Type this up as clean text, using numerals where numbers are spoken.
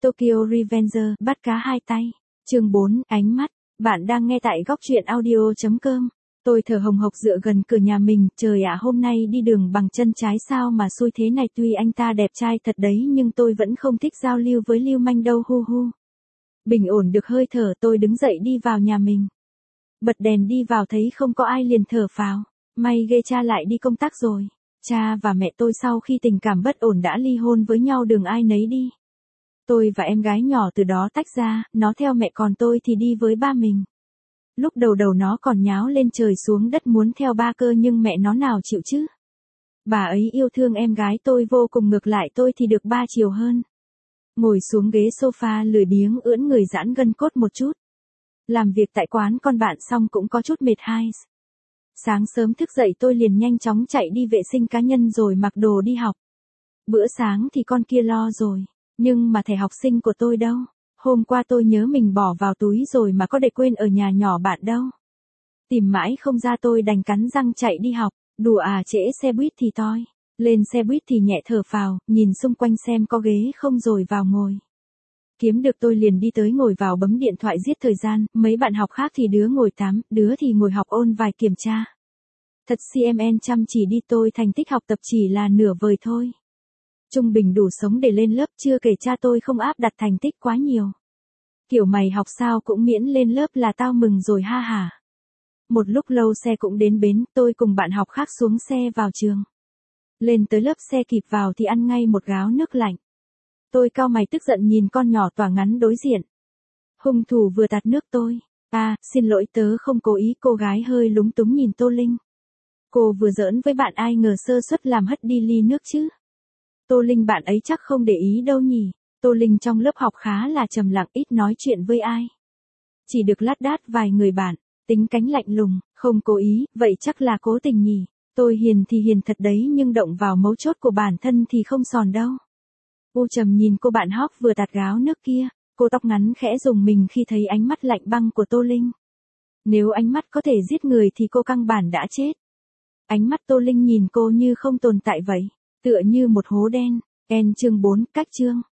Tokyo Revenger, bắt cá hai tay. Chương 4, ánh mắt. Bạn đang nghe tại góc truyện audio.com. Tôi thở hồng hộc dựa gần cửa nhà mình, trời ạ hôm nay đi đường bằng chân trái sao mà xui thế này, tuy anh ta đẹp trai thật đấy nhưng tôi vẫn không thích giao lưu với lưu manh đâu hu hu. Bình ổn được hơi thở tôi đứng dậy đi vào nhà mình. Bật đèn đi vào thấy không có ai liền thở phào. May ghê cha lại đi công tác rồi. Cha và mẹ tôi sau khi tình cảm bất ổn đã ly hôn với nhau đường ai nấy đi. Tôi và em gái nhỏ từ đó tách ra, nó theo mẹ còn tôi thì đi với ba mình. Lúc đầu nó còn nháo lên trời xuống đất muốn theo ba cơ nhưng mẹ nó nào chịu chứ. Bà ấy yêu thương em gái tôi vô cùng, ngược lại tôi thì được ba chiều hơn. Ngồi xuống ghế sofa lười biếng ưỡn người giãn gân cốt một chút. Làm việc tại quán con bạn xong cũng có chút mệt hai. Sáng sớm thức dậy tôi liền nhanh chóng chạy đi vệ sinh cá nhân rồi mặc đồ đi học. Bữa sáng thì con kia lo rồi, nhưng mà thẻ học sinh của tôi đâu? Hôm qua tôi nhớ mình bỏ vào túi rồi mà có để quên ở nhà nhỏ bạn đâu. Tìm mãi không ra tôi đành cắn răng chạy đi học, đùa à trễ xe buýt thì toi. Lên xe buýt thì nhẹ thở phào, nhìn xung quanh xem có ghế không rồi vào ngồi. Kiếm được tôi liền đi tới ngồi vào bấm điện thoại giết thời gian, mấy bạn học khác thì đứa ngồi tắm, đứa thì ngồi học ôn vài kiểm tra. Thật CMN chăm chỉ đi, tôi thành tích học tập chỉ là nửa vời thôi. Trung bình đủ sống để lên lớp, chưa kể cha tôi không áp đặt thành tích quá nhiều. Kiểu mày học sao cũng miễn lên lớp là tao mừng rồi ha hả. Một lúc lâu xe cũng đến bến, tôi cùng bạn học khác xuống xe vào trường. Lên tới lớp xe kịp vào thì ăn ngay một gáo nước lạnh. Tôi cau mày tức giận nhìn con nhỏ tỏa ngắn đối diện. Hung thủ vừa tạt nước tôi. À, xin lỗi tớ không cố ý, cô gái hơi lúng túng nhìn Tô Linh. Cô vừa giỡn với bạn ai ngờ sơ suất làm hất đi ly nước chứ. Tô Linh bạn ấy chắc không để ý đâu nhỉ. Tô Linh trong lớp học khá là trầm lặng, ít nói chuyện với ai. Chỉ được lát đát vài người bạn, tính cánh lạnh lùng, không cố ý, vậy chắc là cố tình nhỉ. Tôi hiền thì hiền thật đấy nhưng động vào mấu chốt của bản thân thì không sòn đâu. U trầm nhìn cô bạn hóc vừa tạt gáo nước kia, cô tóc ngắn khẽ rùng mình khi thấy ánh mắt lạnh băng của Tô Linh. Nếu ánh mắt có thể giết người thì cô căn bản đã chết. Ánh mắt Tô Linh nhìn cô như không tồn tại vậy, tựa như một hố đen. Chương 4, cách chương.